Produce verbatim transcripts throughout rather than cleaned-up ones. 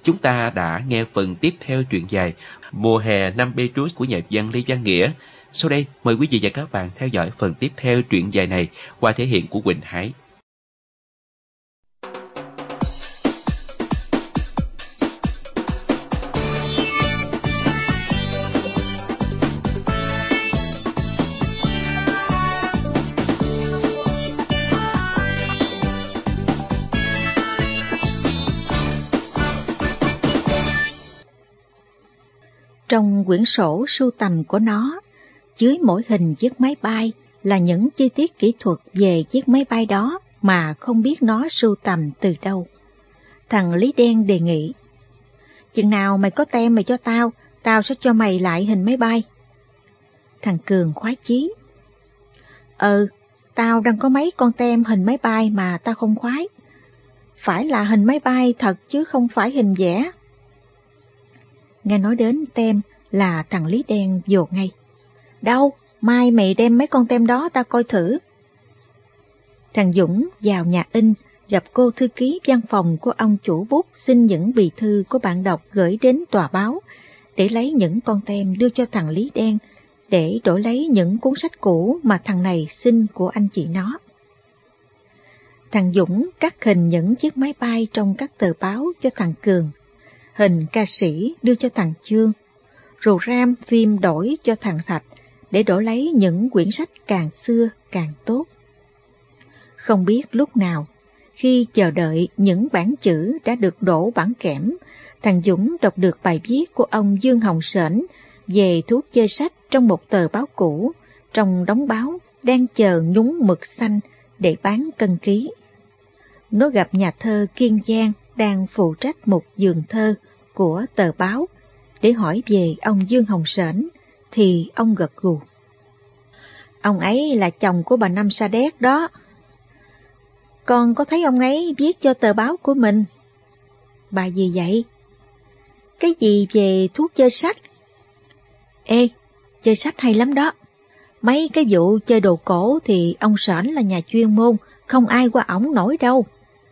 Chúng ta đã nghe phần tiếp theo truyện dài Mùa hè năm Petrus của nhà văn Lê Văn Nghĩa. Sau đây, mời quý vị và các bạn theo dõi phần tiếp theo truyện dài này qua thể hiện của Quỳnh Hải. Trong quyển sổ sưu tầm của nó, dưới mỗi hình chiếc máy bay là những chi tiết kỹ thuật về chiếc máy bay đó mà không biết nó sưu tầm từ đâu. Thằng Lý Đen đề nghị, chừng nào mày có tem mày cho tao, tao sẽ cho mày lại hình máy bay. Thằng Cường khoái chí, Ừ, tao đang có mấy con tem hình máy bay mà tao không khoái. Phải là hình máy bay thật chứ không phải hình vẽ. Nghe nói đến tem là thằng Lý Đen vồ ngay. Đâu, mai mày đem mấy con tem đó tao coi thử. Thằng Dũng vào nhà in, gặp cô thư ký văn phòng của ông chủ bút xin những bì thư của bạn đọc gửi đến tòa báo, để lấy những con tem đưa cho thằng Lý Đen, để đổi lấy những cuốn sách cũ mà thằng này xin của anh chị nó. Thằng Dũng cắt hình những chiếc máy bay trong các tờ báo cho thằng Cường, hình ca sĩ đưa cho thằng Chương, rồi ram phim đổi cho thằng Thạch, để đổi lấy những quyển sách càng xưa càng tốt. Không biết lúc nào, khi chờ đợi những bản chữ đã được đổ bảng kẽm, thằng Dũng đọc được bài viết của ông Dương Hồng Sển về thuốc chơi sách trong một tờ báo cũ, trong đống báo đang chờ nhúng mực xanh để bán cân ký. Nó gặp nhà thơ Kiên Giang đang phụ trách một vườn thơ của tờ báo, để hỏi về ông Dương Hồng Sển, thì ông gật gù. Ông ấy là chồng của bà Năm Sa Đéc đó. Con có thấy ông ấy viết cho tờ báo của mình. Bài gì vậy? Cái gì về thuốc chơi sách? Ê, chơi sách hay lắm đó. Mấy cái vụ chơi đồ cổ thì ông Sển là nhà chuyên môn, không ai qua ổng nổi đâu.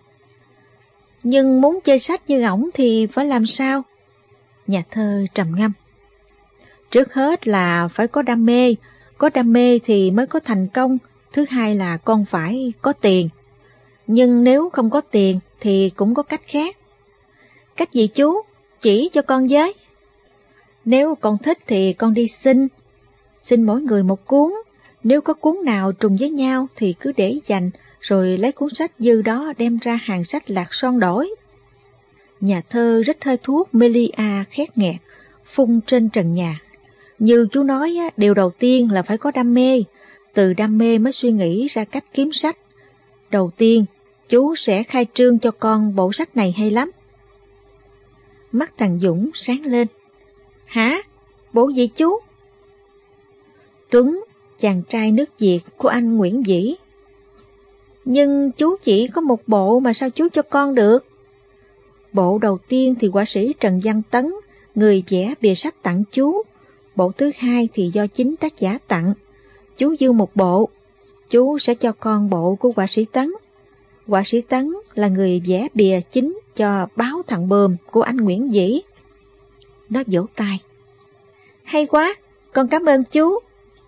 Nhưng muốn chơi sách như ổng thì phải làm sao? Nhà thơ trầm ngâm. Trước hết là phải có đam mê, có đam mê thì mới có thành công. Thứ hai là con phải có tiền. Nhưng nếu không có tiền thì cũng có cách khác. Cách gì chú? Chỉ cho con với. Nếu con thích thì con đi xin. Xin mỗi người một cuốn. Nếu có cuốn nào trùng với nhau thì cứ để dành, rồi lấy cuốn sách dư đó đem ra hàng sách Lạc Son đổi. Nhà thơ rít hơi thuốc Melia khét nghẹt, phun trên trần nhà. Như chú nói, điều đầu tiên là phải có đam mê. Từ đam mê mới suy nghĩ ra cách kiếm sách. Đầu tiên, chú sẽ khai trương cho con bộ sách này hay lắm. Mắt thằng Dũng sáng lên. Hả? Bộ gì chú? Tuấn, chàng trai nước Việt của anh Nguyễn Vĩ. Nhưng chú chỉ có một bộ mà sao chú cho con được? Bộ đầu tiên thì họa sĩ Trần Văn Tấn, người vẽ bìa sách tặng chú. Bộ thứ hai thì do chính tác giả tặng. Chú dư một bộ, chú sẽ cho con bộ của họa sĩ Tấn. Họa sĩ Tấn là người vẽ bìa chính cho báo Thằng Bờm của anh Nguyễn Vĩ. Nó vỗ tay. Hay quá, con cảm ơn chú.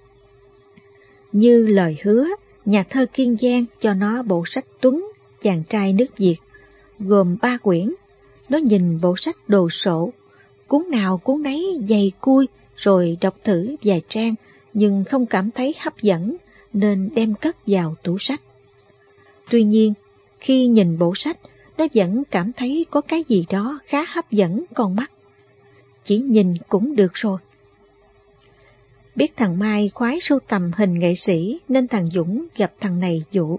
Như lời hứa, nhà thơ Kiên Giang cho nó bộ sách Tuấn, chàng trai nước Việt, gồm ba quyển. Nó nhìn bộ sách đồ sộ, cuốn nào cuốn nấy dày cui, rồi đọc thử vài trang, nhưng không cảm thấy hấp dẫn, nên đem cất vào tủ sách. Tuy nhiên, khi nhìn bộ sách, nó vẫn cảm thấy có cái gì đó khá hấp dẫn con mắt. Chỉ nhìn cũng được rồi. Biết thằng Mai khoái sưu tầm hình nghệ sĩ, nên thằng Dũng gặp thằng này dụ.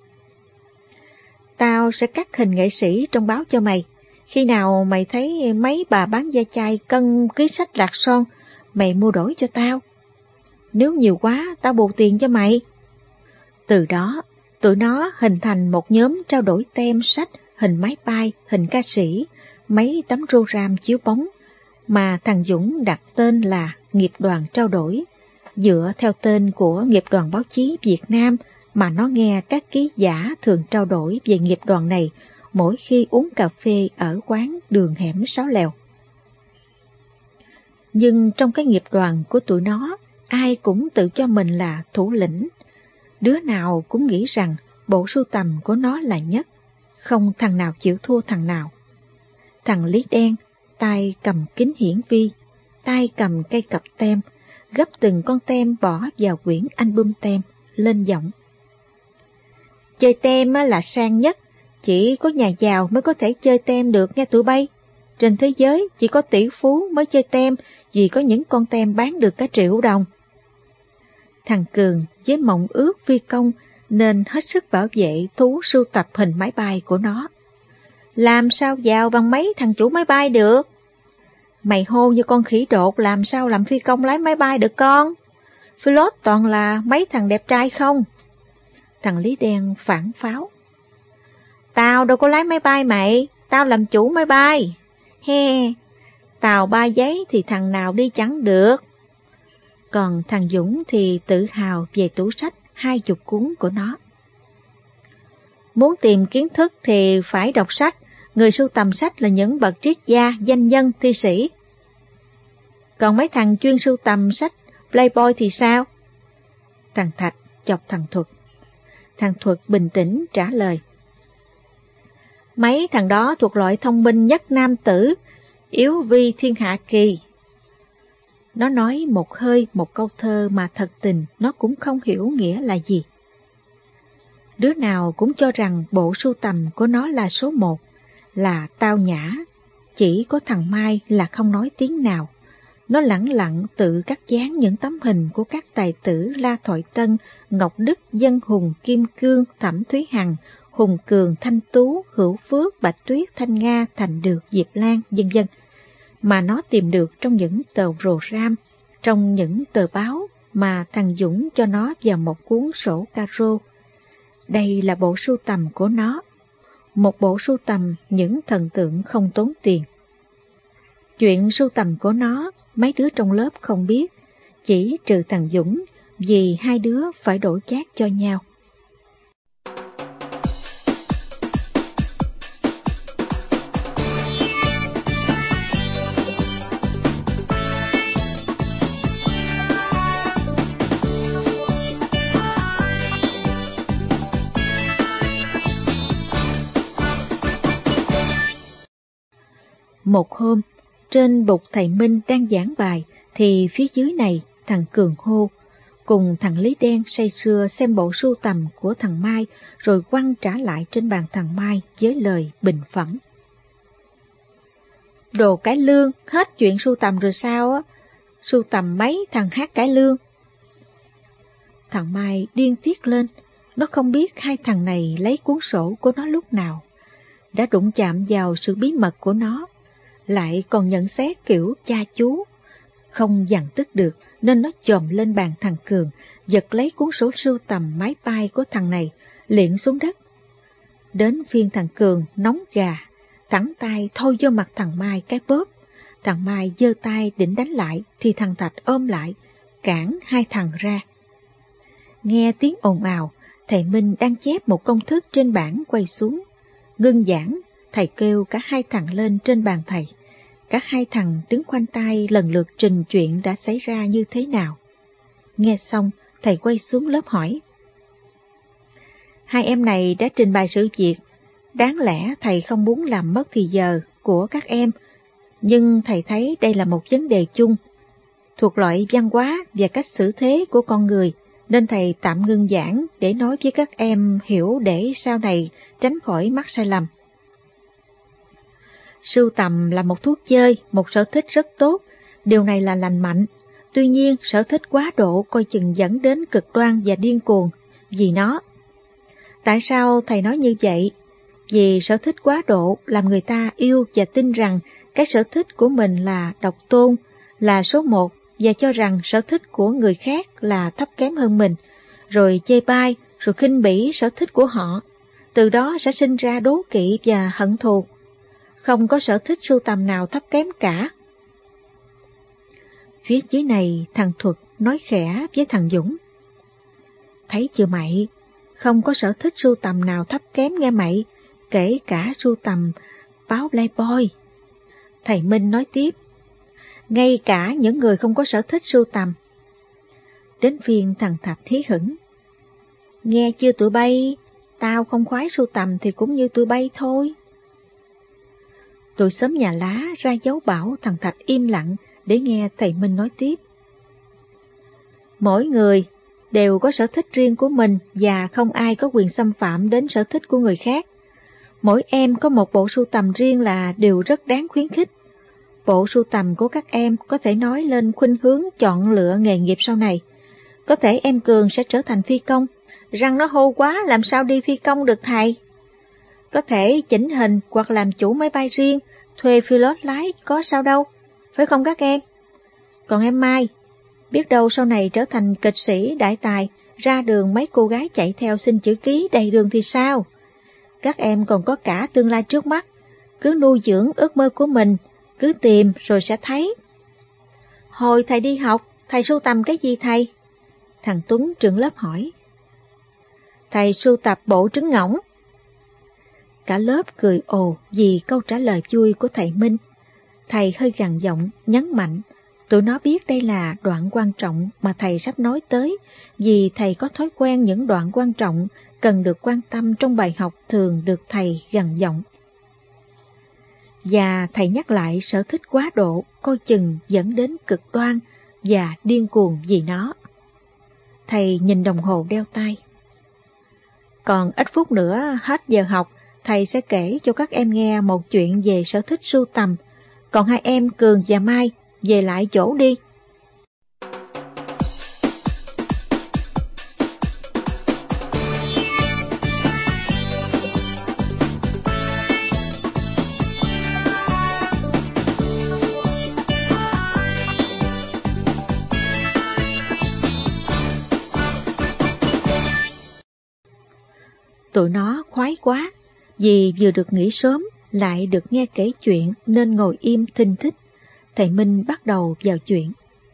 Tao sẽ cắt hình nghệ sĩ trong báo cho mày. Khi nào mày thấy mấy bà bán da chai cân ký sách Lạc Son, mày mua đổi cho tao. Nếu nhiều quá, tao bù tiền cho mày. Từ đó, tụi nó hình thành một nhóm trao đổi tem sách, hình máy bay, hình ca sĩ, mấy tấm rô ram chiếu bóng, mà thằng Dũng đặt tên là Nghiệp đoàn trao đổi, dựa theo tên của Nghiệp đoàn báo chí Việt Nam mà nó nghe các ký giả thường trao đổi về nghiệp đoàn này mỗi khi uống cà phê ở quán đường hẻm Sáu Lèo. Nhưng trong cái nghiệp đoàn của tụi nó, ai cũng tự cho mình là thủ lĩnh. Đứa nào cũng nghĩ rằng bộ sưu tầm của nó là nhất, không thằng nào chịu thua thằng nào. Thằng Lý Đen, tay cầm kính hiển vi, tay cầm cây cặp tem, gấp từng con tem bỏ vào quyển album tem, lên giọng. Chơi tem là sang nhất, chỉ có nhà giàu mới có thể chơi tem được nghe tụi bay. Trên thế giới chỉ có tỷ phú mới chơi tem vì có những con tem bán được cả triệu đồng. Thằng Cường với mộng ước phi công nên hết sức bảo vệ thú sưu tập hình máy bay của nó. Làm sao vào bằng mấy thằng chủ máy bay được? Mày hô như con khỉ đột làm sao làm phi công lái máy bay được con? Pilot toàn là mấy thằng đẹp trai không? Thằng Lý Đen phản pháo. Tao đâu có lái máy bay mày, tao làm chủ máy bay. He, tàu ba giấy thì thằng nào đi chẳng được. Còn thằng Dũng thì tự hào về tủ sách hai chục cuốn của nó. Muốn tìm kiến thức thì phải đọc sách, người sưu tầm sách là những bậc triết gia, danh nhân, thi sĩ. Còn mấy thằng chuyên sưu tầm sách Playboy thì sao? Thằng Thạch chọc thằng Thuật. Thằng Thuật bình tĩnh trả lời. Mấy thằng đó thuộc loại thông minh nhất nam tử, yếu vi thiên hạ kỳ. Nó nói một hơi một câu thơ mà thật tình nó cũng không hiểu nghĩa là gì. Đứa nào cũng cho rằng bộ sưu tầm của nó là số một, là tao nhã. Chỉ có thằng Mai là không nói tiếng nào. Nó lẳng lặng tự cắt dán những tấm hình của các tài tử La Thoại Tân, Ngọc Đức, Dân Hùng, Kim Cương, Thẩm Thúy Hằng, Hùng Cường, Thanh Tú, Hữu Phước, Bạch Tuyết, Thanh Nga, Thành Được, Diệp Lan, vân vân mà nó tìm được trong những tờ rồ ram, trong những tờ báo mà thằng Dũng cho nó vào một cuốn sổ caro. Đây là bộ sưu tầm của nó, một bộ sưu tầm những thần tượng không tốn tiền. Chuyện sưu tầm của nó, mấy đứa trong lớp không biết, chỉ trừ thằng Dũng, vì hai đứa phải đổi chác cho nhau. Một hôm, trên bục thầy Minh đang giảng bài, thì phía dưới này thằng Cường hô, cùng thằng Lý Đen say sưa xem bộ sưu tầm của thằng Mai, rồi quăng trả lại trên bàn thằng Mai với lời bình phẩm. Đồ cải lương, hết chuyện sưu tầm rồi sao á? Sưu tầm mấy thằng hát cải lương? Thằng Mai điên tiết lên, nó không biết hai thằng này lấy cuốn sổ của nó lúc nào. Đã đụng chạm vào sự bí mật của nó, lại còn nhận xét kiểu cha chú. Không dằn tức được nên nó chồm lên bàn thằng Cường, giật lấy cuốn sổ sưu tầm máy bay của thằng này, liệng xuống đất. Đến phiên thằng Cường nóng gà, thẳng tay thôi vô mặt thằng Mai cái bóp. Thằng Mai giơ tay định đánh lại thì thằng Thạch ôm lại, cản hai thằng ra. Nghe tiếng ồn ào, thầy Minh đang chép một công thức trên bảng quay xuống. Ngưng giảng, thầy kêu cả hai thằng lên trên bàn thầy. Cả hai thằng đứng khoanh tay lần lượt trình chuyện đã xảy ra như thế nào. Nghe xong, thầy quay xuống lớp hỏi. Hai em này đã trình bày sự việc. Đáng lẽ thầy không muốn làm mất thì giờ của các em, nhưng thầy thấy đây là một vấn đề chung, thuộc loại văn hóa và cách xử thế của con người, nên thầy tạm ngưng giảng để nói với các em hiểu để sau này tránh khỏi mắc sai lầm. Sưu tầm là một thú chơi, một sở thích rất tốt, điều này là lành mạnh. Tuy nhiên, sở thích quá độ coi chừng dẫn đến cực đoan và điên cuồng vì nó. Tại sao thầy nói như vậy? Vì sở thích quá độ làm người ta yêu và tin rằng cái sở thích của mình là độc tôn, là số một, và cho rằng sở thích của người khác là thấp kém hơn mình, rồi chê bai, rồi khinh bỉ sở thích của họ. Từ đó sẽ sinh ra đố kỵ và hận thù. Không có sở thích sưu tầm nào thấp kém cả. Phía dưới này thằng Thuật nói khẽ với thằng Dũng. Thấy chưa mày, không có sở thích sưu tầm nào thấp kém nghe mày, kể cả sưu tầm báo Playboy. Thầy Minh nói tiếp, ngay cả những người không có sở thích sưu tầm. Đến phiên thằng Thạch hí hửng. Nghe chưa tụi bay, tao không khoái sưu tầm thì cũng như tụi bay thôi. Tụi xóm nhà lá ra dấu bảo thằng Thạch im lặng để nghe thầy Minh nói tiếp. Mỗi người đều có sở thích riêng của mình và không ai có quyền xâm phạm đến sở thích của người khác. Mỗi em có một bộ sưu tầm riêng là điều rất đáng khuyến khích. Bộ sưu tầm của các em có thể nói lên khuynh hướng chọn lựa nghề nghiệp sau này. Có thể em Cường sẽ trở thành phi công, răng nó hô quá làm sao đi phi công được thầy. Có thể chỉnh hình hoặc làm chủ máy bay riêng, thuê pilot lái có sao đâu, phải không các em? Còn em Mai, biết đâu sau này trở thành kịch sĩ đại tài, ra đường mấy cô gái chạy theo xin chữ ký đầy đường thì sao? Các em còn có cả tương lai trước mắt, cứ nuôi dưỡng ước mơ của mình, cứ tìm rồi sẽ thấy. Hồi thầy đi học, thầy sưu tầm cái gì thầy? Thằng Tuấn trưởng lớp hỏi. Thầy sưu tập bộ trứng ngỗng. Cả lớp cười ồ vì câu trả lời vui của thầy Minh. Thầy hơi gằn giọng, nhấn mạnh. Tụi nó biết đây là đoạn quan trọng mà thầy sắp nói tới, vì thầy có thói quen những đoạn quan trọng cần được quan tâm trong bài học thường được thầy gằn giọng. Và thầy nhắc lại sở thích quá độ, coi chừng dẫn đến cực đoan và điên cuồng vì nó. Thầy nhìn đồng hồ đeo tay. Còn ít phút nữa hết giờ học, thầy sẽ kể cho các em nghe một chuyện về sở thích sưu tầm. Còn hai em Cường và Mai về lại chỗ đi. Tụi nó khoái quá, vì vừa được nghỉ sớm, lại được nghe kể chuyện nên ngồi im thinh thích. Thầy Minh bắt đầu vào chuyện.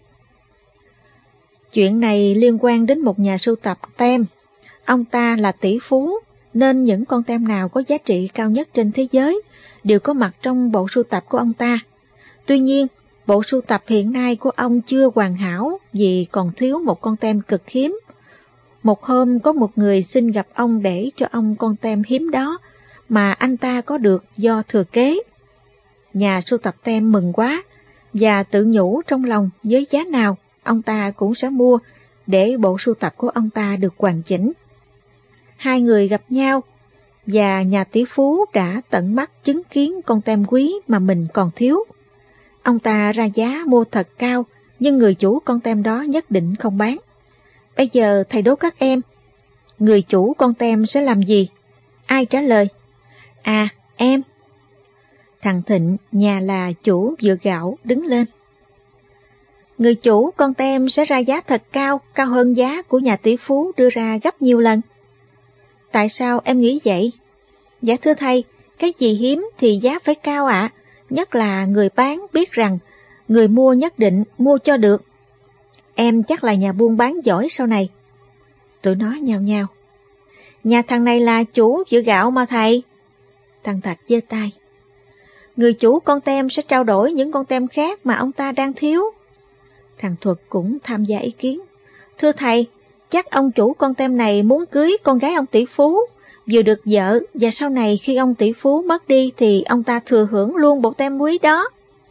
Chuyện này liên quan đến một nhà sưu tập tem. Ông ta là tỷ phú, nên những con tem nào có giá trị cao nhất trên thế giới đều có mặt trong bộ sưu tập của ông ta. Tuy nhiên, bộ sưu tập hiện nay của ông chưa hoàn hảo vì còn thiếu một con tem cực hiếm. Một hôm có một người xin gặp ông để cho ông con tem hiếm đó mà anh ta có được do thừa kế. Nhà sưu tập tem mừng quá và tự nhủ trong lòng với giá nào ông ta cũng sẽ mua để bộ sưu tập của ông ta được hoàn chỉnh. Hai người gặp nhau và nhà tỷ phú đã tận mắt chứng kiến con tem quý mà mình còn thiếu. Ông ta ra giá mua thật cao nhưng người chủ con tem đó nhất định không bán. Bây giờ thầy đố các em, người chủ con tem sẽ làm gì? Ai trả lời? À, em. Thằng Thịnh, nhà là chủ vựa gạo, đứng lên. Người chủ con tem sẽ ra giá thật cao, cao hơn giá của nhà tỷ phú đưa ra gấp nhiều lần. Tại sao em nghĩ vậy? Dạ thưa thầy, cái gì hiếm thì giá phải cao ạ, à, nhất là người bán biết rằng người mua nhất định mua cho được. Em chắc là nhà buôn bán giỏi sau này. Tụi nó nhao nhao. Nhà thằng này là chủ vựa gạo mà thầy. Thằng Thạch giơ tay. Người chủ con tem sẽ trao đổi những con tem khác mà ông ta đang thiếu. Thằng Thuật cũng tham gia ý kiến. Thưa thầy, chắc ông chủ con tem này muốn cưới con gái ông tỷ phú, vừa được vợ, và sau này khi ông tỷ phú mất đi thì ông ta thừa hưởng luôn bộ tem quý đó.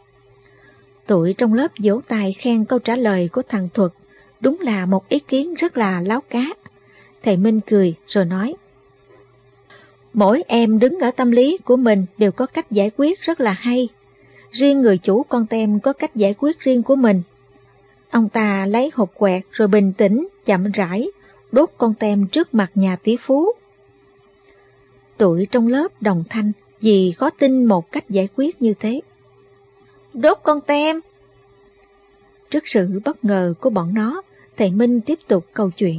Tụi trong lớp vỗ tay khen câu trả lời của thằng Thuật, đúng là một ý kiến rất là láo cá. Thầy Minh cười rồi nói, mỗi em đứng ở tâm lý của mình đều có cách giải quyết rất là hay. Riêng người chủ con tem có cách giải quyết riêng của mình. Ông ta lấy hộp quẹt rồi bình tĩnh, chậm rãi, đốt con tem trước mặt nhà tỷ phú. Tụi trong lớp đồng thanh vì khó tin một cách giải quyết như thế. Đốt con tem. Trước sự bất ngờ của bọn nó, thầy Minh tiếp tục câu chuyện.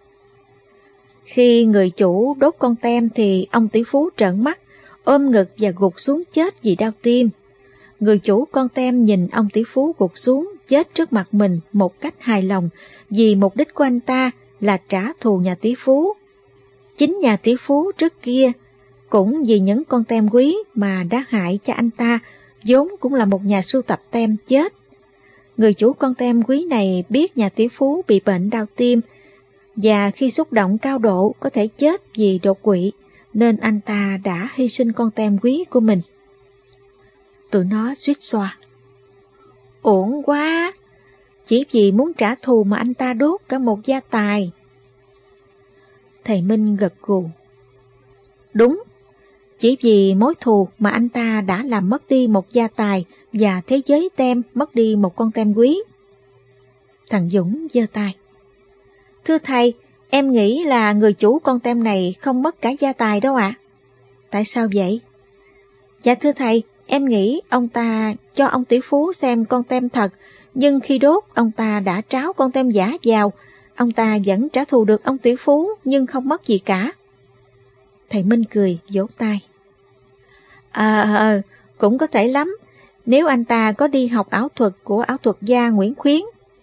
Khi người chủ đốt con tem thì ông tỷ phú trợn mắt, ôm ngực và gục xuống chết vì đau tim. Người chủ con tem nhìn ông tỷ phú gục xuống chết trước mặt mình một cách hài lòng vì mục đích của anh ta là trả thù nhà tỷ phú. Chính nhà tỷ phú trước kia Cũng vì những con tem quý mà đã hại cha anh ta, vốn cũng là một nhà sưu tập tem, chết. Người chủ con tem quý này biết nhà tỷ phú bị bệnh đau tim, và khi xúc động cao độ có thể chết vì đột quỵ, nên anh ta đã hy sinh con tem quý của mình. Tụi nó suýt xoa. Uổng quá! Chỉ vì muốn trả thù mà anh ta đốt cả một gia tài. Thầy Minh gật gù. Đúng, chỉ vì mối thù mà anh ta đã làm mất đi một gia tài và thế giới tem mất đi một con tem quý. Thằng Dũng giơ tay. Thưa thầy, em nghĩ là người chủ con tem này không mất cả gia tài đâu ạ. À? Tại sao vậy? Dạ thưa thầy, em nghĩ ông ta cho ông tỷ phú xem con tem thật, nhưng khi đốt ông ta đã tráo con tem giả vào. Ông ta vẫn trả thù được ông tỷ phú nhưng không mất gì cả. Thầy Minh cười vỗ tay. À, à cũng có thể lắm, nếu anh ta có đi học ảo thuật của ảo thuật gia Nguyễn Khuyến.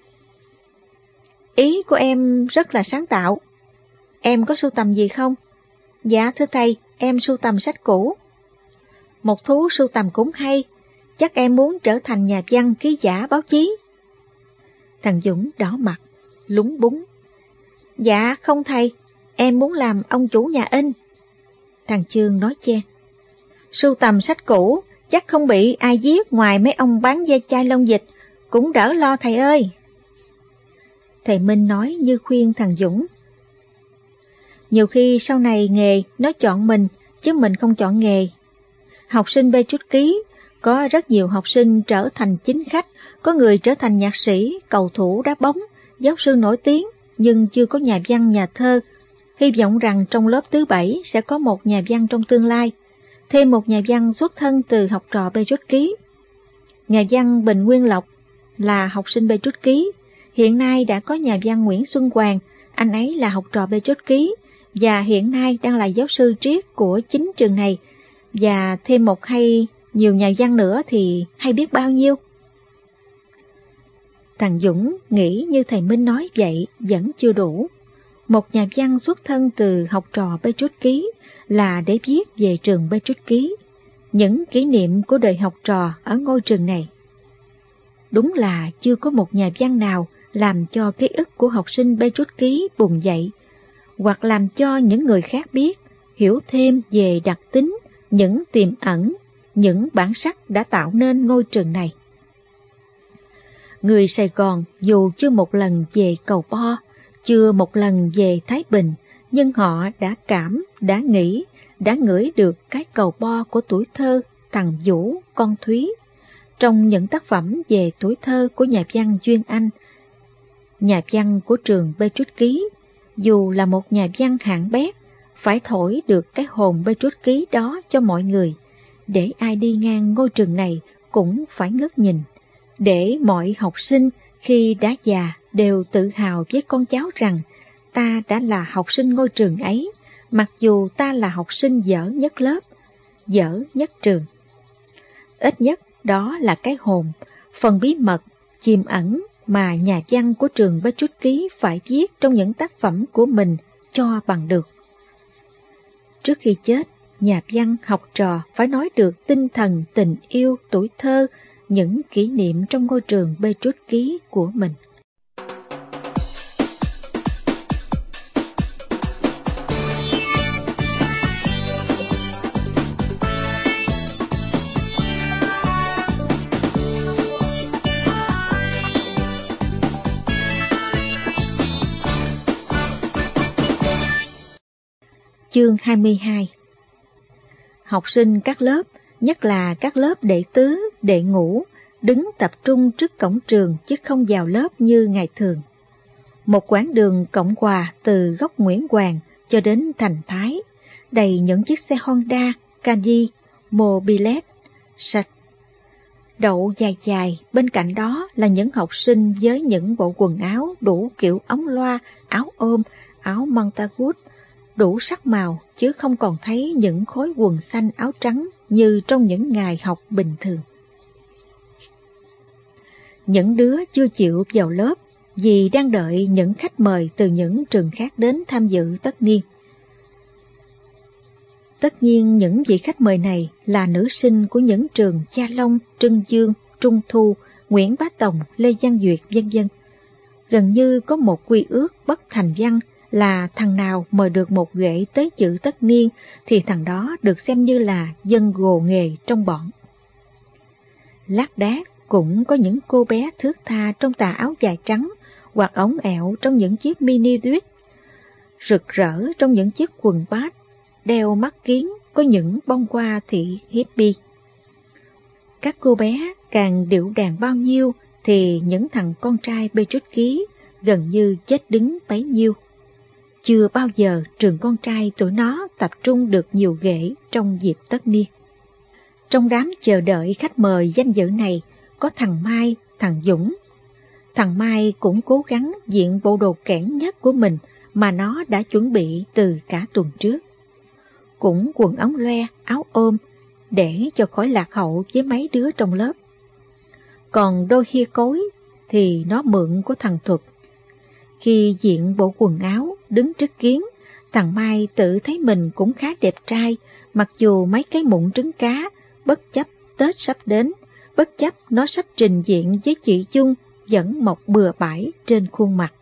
Ý của em rất là sáng tạo. Em có sưu tầm gì không? Dạ thưa thầy, em sưu tầm sách cũ. Một thú sưu tầm cũng hay, chắc em muốn trở thành nhà văn ký giả báo chí. Thằng Dũng đỏ mặt, lúng búng. Dạ không thầy, em muốn làm ông chủ nhà in. Thằng Chương nói chen. Sưu tầm sách cũ, chắc không bị ai giết ngoài mấy ông bán ve chai lông dịch, cũng đỡ lo thầy ơi. Thầy Minh nói như khuyên thằng Dũng. Nhiều khi sau này nghề nó chọn mình, chứ mình không chọn nghề. Học sinh bê trút ký, có rất nhiều học sinh trở thành chính khách, có người trở thành nhạc sĩ, cầu thủ đá bóng, giáo sư nổi tiếng, nhưng chưa có nhà văn nhà thơ. Hy vọng rằng trong lớp thứ bảy sẽ có một nhà văn trong tương lai, thêm một nhà văn xuất thân từ học trò bê trút ký. Nhà văn Bình Nguyên Lộc là học sinh bê trút ký, hiện nay đã có nhà văn Nguyễn Xuân Hoàng, anh ấy là học trò bê trút ký, và hiện nay đang là giáo sư triết của chính trường này, và thêm một hay nhiều nhà văn nữa thì hay biết bao nhiêu. Thằng Dũng nghĩ như thầy Minh nói vậy vẫn chưa đủ. Một nhà văn xuất thân từ học trò bê trút ký là để viết về trường bê trút ký, những kỷ niệm của đời học trò ở ngôi trường này. Đúng là chưa có một nhà văn nào làm cho ký ức của học sinh bê trút ký bùng dậy, hoặc làm cho những người khác biết, hiểu thêm về đặc tính, những tiềm ẩn, những bản sắc đã tạo nên ngôi trường này. Người Sài Gòn dù chưa một lần về Cầu Bo, chưa một lần về Thái Bình, nhưng họ đã cảm, đã nghĩ, đã ngửi được cái Cầu Bo của tuổi thơ thằng Vũ, con Thúy. Trong những tác phẩm về tuổi thơ của nhà văn Duyên Anh, nhà văn của trường bê trút ký, dù là một nhà văn hạng bét, phải thổi được cái hồn bê trút ký đó cho mọi người, để ai đi ngang ngôi trường này cũng phải ngước nhìn, để mọi học sinh khi đã già đều tự hào với con cháu rằng ta đã là học sinh ngôi trường ấy, mặc dù ta là học sinh dở nhất lớp, dở nhất trường. Ít nhất đó là cái hồn, phần bí mật, chiêm ẩn mà nhà văn của trường bê trút ký phải viết trong những tác phẩm của mình cho bằng được. Trước khi chết, nhà văn học trò phải nói được tinh thần tình yêu tuổi thơ, những kỷ niệm trong ngôi trường bê trút ký của mình. Chương hai mươi hai. Học sinh các lớp, nhất là các lớp đệ tứ, đệ ngũ, đứng tập trung trước cổng trường chứ không vào lớp như ngày thường. Một quãng đường Cộng Hòa từ góc Nguyễn Hoàng cho đến Thành Thái, đầy những chiếc xe Honda, Caddy, Mobilet, sạch. Đậu dài dài, bên cạnh đó là những học sinh với những bộ quần áo đủ kiểu ống loa, áo ôm, áo Montagut, đủ sắc màu, chứ không còn thấy những khối quần xanh áo trắng như trong những ngày học bình thường. Những đứa chưa chịu vào lớp vì đang đợi những khách mời từ những trường khác đến tham dự tất niên. Tất nhiên những vị khách mời này là nữ sinh của những trường Cha Long, Trưng Dương, Trung Thu, Nguyễn Bá Tòng, Lê Văn Duyệt, vân vân. Gần như có một quy ước bất thành văn là thằng nào mời được một ghệ tới dự tất niên thì thằng đó được xem như là dân gồ nghề trong bọn. Lác đác cũng có những cô bé thướt tha trong tà áo dài trắng hoặc ống ẹo trong những chiếc mini dress, rực rỡ trong những chiếc quần bát, đeo mắt kiếng có những bông hoa thị hippie. Các cô bé càng điệu đàn bao nhiêu thì những thằng con trai bê trút ký gần như chết đứng bấy nhiêu. Chưa bao giờ trường con trai tụi nó tập trung được nhiều ghệ trong dịp tất niên. Trong đám chờ đợi khách mời danh dự này có thằng Mai, thằng Dũng. Thằng Mai cũng cố gắng diện bộ đồ kẽn nhất của mình mà nó đã chuẩn bị từ cả tuần trước. Cũng quần ống loe, áo ôm để cho khỏi lạc hậu với mấy đứa trong lớp. Còn đôi hia cối thì nó mượn của thằng Thuật. Khi diện bộ quần áo đứng trước kiến, thằng Mai tự thấy mình cũng khá đẹp trai, mặc dù mấy cái mụn trứng cá, bất chấp Tết sắp đến, bất chấp nó sắp trình diện với chị Dung vẫn mọc bừa bãi trên khuôn mặt.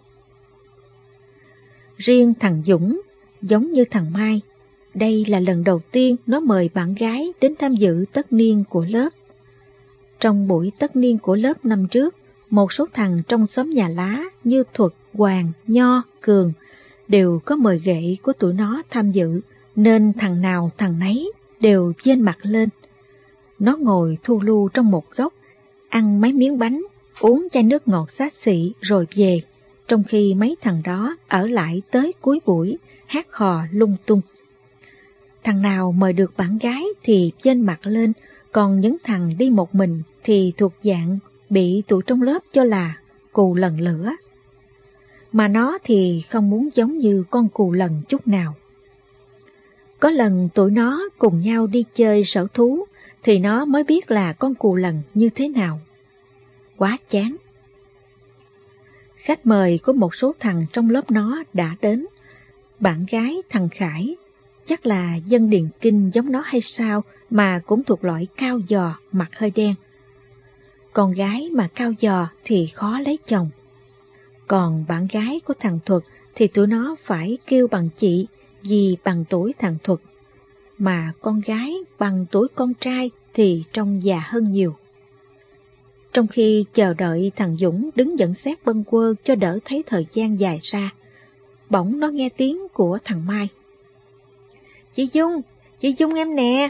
Riêng thằng Dũng, giống như thằng Mai, đây là lần đầu tiên nó mời bạn gái đến tham dự tất niên của lớp. Trong buổi tất niên của lớp năm trước, một số thằng trong xóm nhà lá như Thuật, Hoàng, Nho, Cường đều có mời ghệ của tụi nó tham dự, nên thằng nào thằng nấy đều vênh mặt lên. Nó ngồi thu lu trong một góc, ăn mấy miếng bánh, uống chai nước ngọt xát xị rồi về, trong khi mấy thằng đó ở lại tới cuối buổi, hát hò lung tung. Thằng nào mời được bạn gái thì vênh mặt lên, còn những thằng đi một mình thì thuộc dạng bị tụi trong lớp cho là cù lần lửa. Mà nó thì không muốn giống như con cù lần chút nào. Có lần tụi nó cùng nhau đi chơi sở thú thì nó mới biết là con cù lần như thế nào. Quá chán. Khách mời của một số thằng trong lớp nó đã đến. Bạn gái thằng Khải, chắc là dân Điền Kinh giống nó hay sao mà cũng thuộc loại cao giò, mặt hơi đen. Con gái mà cao giò thì khó lấy chồng. Còn bạn gái của thằng Thuật thì tụi nó phải kêu bằng chị vì bằng tuổi thằng Thuật. Mà con gái bằng tuổi con trai thì trông già hơn nhiều. Trong khi chờ đợi thằng Dũng đứng dẫn xét bâng quơ cho đỡ thấy thời gian dài ra, bỗng nó nghe tiếng của thằng Mai. Chị Dung, chị Dung em nè.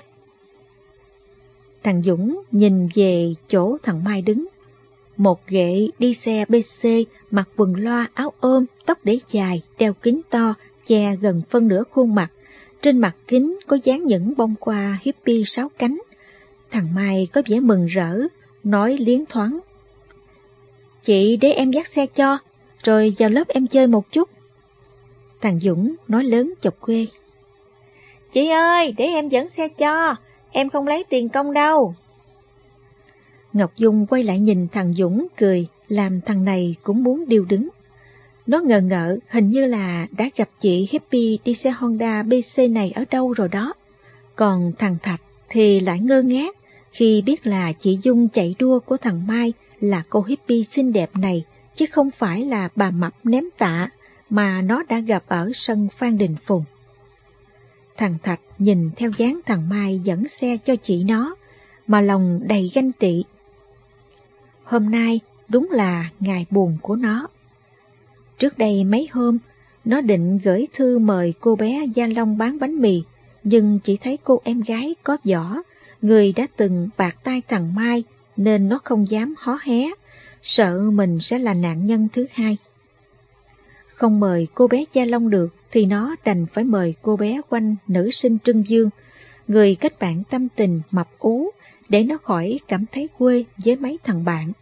Thằng Dũng nhìn về chỗ thằng Mai đứng. Một ghệ đi xe bê xê, mặc quần loa áo ôm, tóc để dài, đeo kính to, che gần phân nửa khuôn mặt. Trên mặt kính có dán những bông hoa hippie sáu cánh. Thằng Mai có vẻ mừng rỡ, nói liến thoáng. Chị để em dắt xe cho, rồi vào lớp em chơi một chút. Thằng Dũng nói lớn chọc quê. Chị ơi, để em dẫn xe cho, em không lấy tiền công đâu. Ngọc Dung quay lại nhìn thằng Dũng cười, làm thằng này cũng muốn điêu đứng. Nó ngờ ngợ hình như là đã gặp chị hippie đi xe Honda bê xê này ở đâu rồi đó. Còn thằng Thạch thì lại ngơ ngác khi biết là chị Dung chạy đua của thằng Mai là cô hippie xinh đẹp này, chứ không phải là bà mập ném tạ mà nó đã gặp ở sân Phan Đình Phùng. Thằng Thạch nhìn theo dáng thằng Mai dẫn xe cho chị nó, mà lòng đầy ganh tị. Hôm nay đúng là ngày buồn của nó. Trước đây mấy hôm, nó định gửi thư mời cô bé Gia Long bán bánh mì, nhưng chỉ thấy cô em gái có võ, người đã từng bạc tay thằng Mai, nên nó không dám hó hé, sợ mình sẽ là nạn nhân thứ hai. Không mời cô bé Gia Long được thì nó đành phải mời cô bé Oanh, nữ sinh Trưng Dương, người kết bạn tâm tình mập ú, để nó khỏi cảm thấy quê với mấy thằng bạn.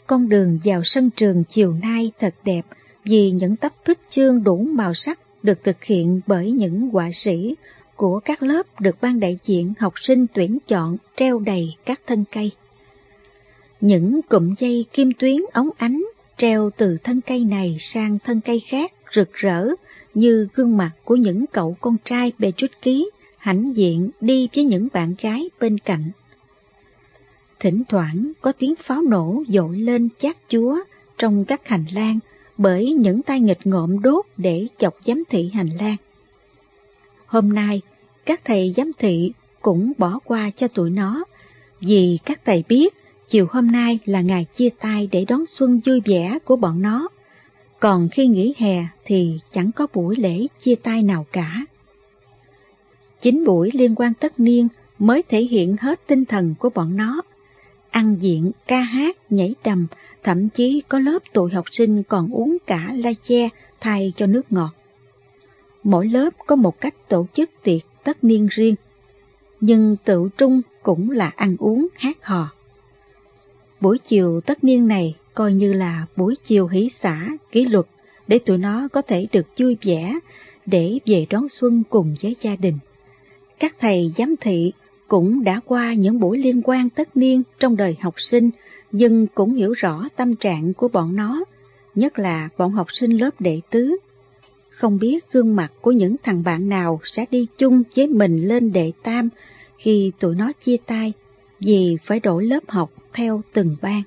con đường vào sân trường chiều nay thật đẹp vì những tấm bích chương đủ màu sắc được thực hiện bởi những họa sĩ của các lớp được ban đại diện học sinh tuyển chọn treo đầy các thân cây. Những cụm dây kim tuyến óng ánh treo từ thân cây này sang thân cây khác rực rỡ như gương mặt của những cậu con trai bê trút ký hãnh diện đi với những bạn gái bên cạnh. Thỉnh thoảng có tiếng pháo nổ dội lên chát chúa trong các hành lang bởi những tay nghịch ngợm đốt để chọc giám thị hành lang. Hôm nay, các thầy giám thị cũng bỏ qua cho tụi nó, vì các thầy biết chiều hôm nay là ngày chia tay để đón xuân vui vẻ của bọn nó, còn khi nghỉ hè thì chẳng có buổi lễ chia tay nào cả. Chính buổi liên hoan tất niên mới thể hiện hết tinh thần của bọn nó. Ăn diện, ca hát, nhảy đầm, thậm chí có lớp tụi học sinh còn uống cả lai che thay cho nước ngọt. Mỗi lớp có một cách tổ chức tiệc tất niên riêng, nhưng tựu trung cũng là ăn uống hát hò. Buổi chiều tất niên này coi như là buổi chiều hỷ xả, kỷ luật để tụi nó có thể được vui vẻ để về đón xuân cùng với gia đình. Các thầy giám thị cũng đã qua những buổi liên hoan tất niên trong đời học sinh, nhưng cũng hiểu rõ tâm trạng của bọn nó, nhất là bọn học sinh lớp đệ tứ. Không biết gương mặt của những thằng bạn nào sẽ đi chung với mình lên đệ tam khi tụi nó chia tay, vì phải đổi lớp học theo từng ban.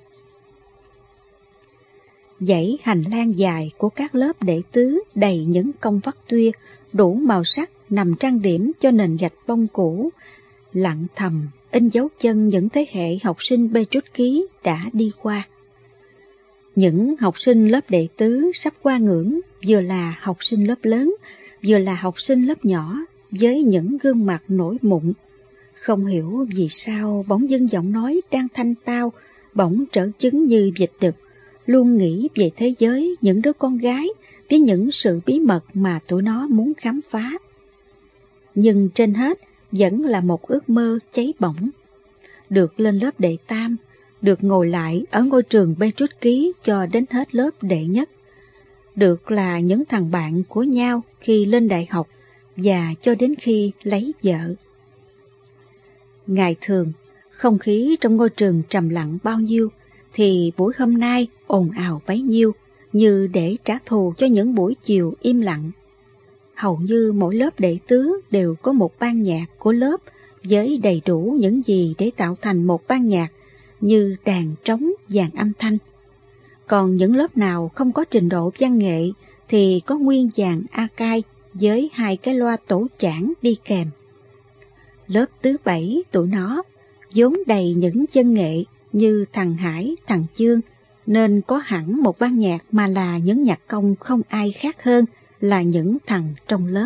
Dãy hành lang dài của các lớp đệ tứ đầy những công vắt tuya đủ màu sắc nằm trang điểm cho nền gạch bông cũ, lặng thầm in dấu chân những thế hệ học sinh bê trút ký đã đi qua. Những học sinh lớp đệ tứ sắp qua ngưỡng vừa là học sinh lớp lớn, vừa là học sinh lớp nhỏ với những gương mặt nổi mụn. Không hiểu vì sao bỗng dưng giọng nói đang thanh tao bỗng trở chứng như vịt đực, luôn nghĩ về thế giới những đứa con gái với những sự bí mật mà tụi nó muốn khám phá. Nhưng trên hết vẫn là một ước mơ cháy bỏng, được lên lớp đệ tam, được ngồi lại ở ngôi trường bê trút ký cho đến hết lớp đệ nhất, được là những thằng bạn của nhau khi lên đại học và cho đến khi lấy vợ. Ngày thường, không khí trong ngôi trường trầm lặng bao nhiêu, thì buổi hôm nay ồn ào bấy nhiêu, như để trả thù cho những buổi chiều im lặng. Hầu như mỗi lớp đệ tứ đều có một ban nhạc của lớp với đầy đủ những gì để tạo thành một ban nhạc như đàn trống, dàn âm thanh. Còn những lớp nào không có trình độ văn nghệ thì có nguyên dàn a cai với hai cái loa tổ chảng đi kèm. Lớp thứ bảy tụi nó vốn đầy những chân nghệ như thằng Hải, thằng Chương, nên có hẳn một ban nhạc mà là những nhạc công không ai khác hơn là những thằng trong lớp.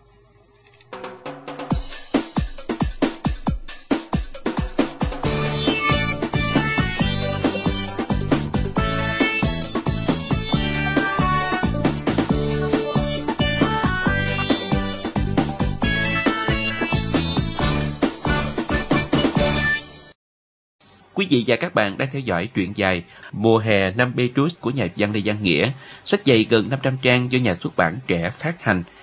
Quý vị và các bạn đang theo dõi truyện dài Mùa hè năm Petrus của nhà văn Lê Văn Nghĩa, sách dày gần năm trăm trang do nhà xuất bản Trẻ phát hành.